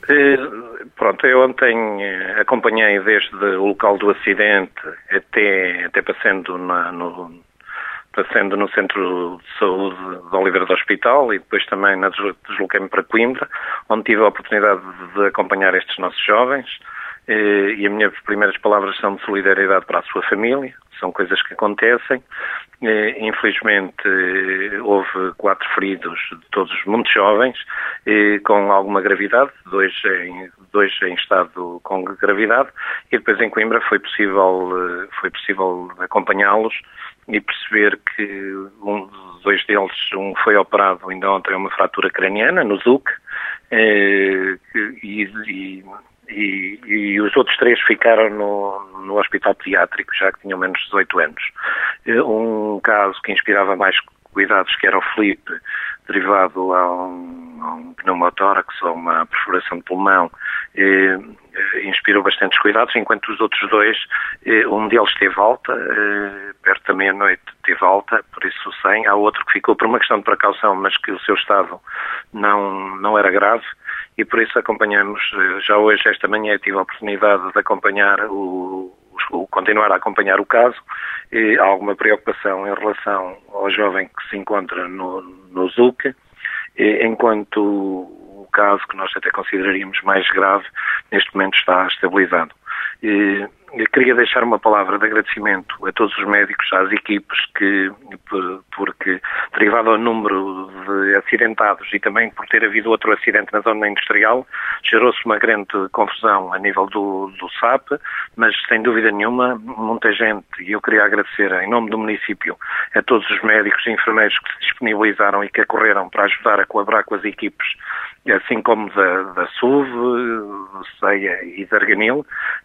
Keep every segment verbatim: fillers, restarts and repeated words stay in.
Eh, Pronto, eu ontem eh, acompanhei desde o local do acidente até, até passando, na, no, passando no Centro de Saúde de Oliveira do Hospital e depois também na desloquei-me para Coimbra, onde tive a oportunidade de acompanhar estes nossos jovens. Eh, e as minhas primeiras palavras são de solidariedade para a sua família, são coisas que acontecem. Eh, infelizmente eh, houve quatro feridos, todos muito jovens, eh, com alguma gravidade, dois em, dois em estado com gravidade, e depois em Coimbra foi possível, eh, foi possível acompanhá-los e perceber que um, dois deles, um foi operado ainda ontem, uma fratura craniana no Z U C, eh, e, e E, e os outros três ficaram no, no hospital pediátrico, já que tinham menos de dezoito anos. Um caso que inspirava mais cuidados, que era o Filipe, derivado a um, a um pneumotórax, ou uma perfuração de pulmão, eh, inspirou bastantes cuidados, enquanto os outros dois, eh, um deles teve alta, eh, perto da meia-noite teve alta, por isso sem. Há outro que ficou por uma questão de precaução, mas que o seu estado não, não era grave. E por isso acompanhamos, já hoje, esta manhã, tive a oportunidade de acompanhar o, o continuar a acompanhar o caso. E há alguma preocupação em relação ao jovem que se encontra no, no Z U C, enquanto o caso, que nós até consideraríamos mais grave, neste momento está estabilizado. E eu queria deixar uma palavra de agradecimento a todos os médicos, às equipes, que, porque, derivado ao número de acidentados e também por ter havido outro acidente na zona industrial, gerou-se uma grande confusão a nível do, do S A P, mas sem dúvida nenhuma, muita gente, e eu queria agradecer em nome do município a todos os médicos e enfermeiros que se disponibilizaram e que acorreram para ajudar a colaborar com as equipes, assim como da, da S U V, do CEIA e da Arganil,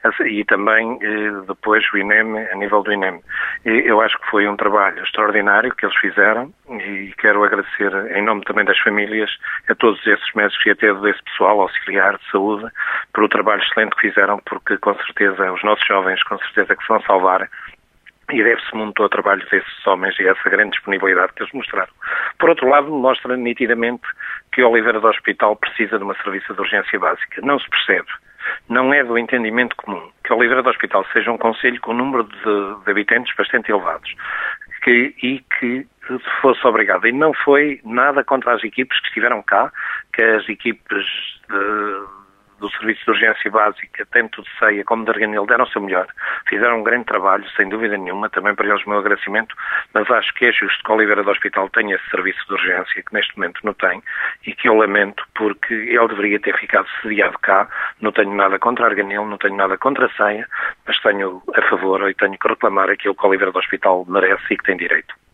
e também depois o I N E M, a nível do I N E M. Eu acho que foi um trabalho extraordinário que eles fizeram e quero agradecer em nome também das famílias a todos esses médicos e até desse pessoal auxiliar de saúde por o trabalho excelente que fizeram, porque com certeza os nossos jovens com certeza que se vão salvar. E deve-se muito ao trabalho desses homens e a essa grande disponibilidade que eles mostraram. Por outro lado, mostra nitidamente que Oliveira do Hospital precisa de uma serviço de urgência básica. Não se percebe, não é do entendimento comum, que Oliveira do Hospital seja um concelho com um número de, de habitantes bastante elevados que, e que fosse obrigado. E não foi nada contra as equipes que estiveram cá, que as equipes de... do Serviço de Urgência Básica, tanto de CEIA como de Arganil, deram o seu melhor, fizeram um grande trabalho, sem dúvida nenhuma, também para eles o meu agradecimento, mas acho que é justo que Oliveira do Hospital tenha esse serviço de urgência, que neste momento não tem, e que eu lamento, porque ele deveria ter ficado sediado cá. Não tenho nada contra Arganil, não tenho nada contra a CEIA, mas tenho a favor e tenho que reclamar aquilo que Oliveira do Hospital merece e que tem direito.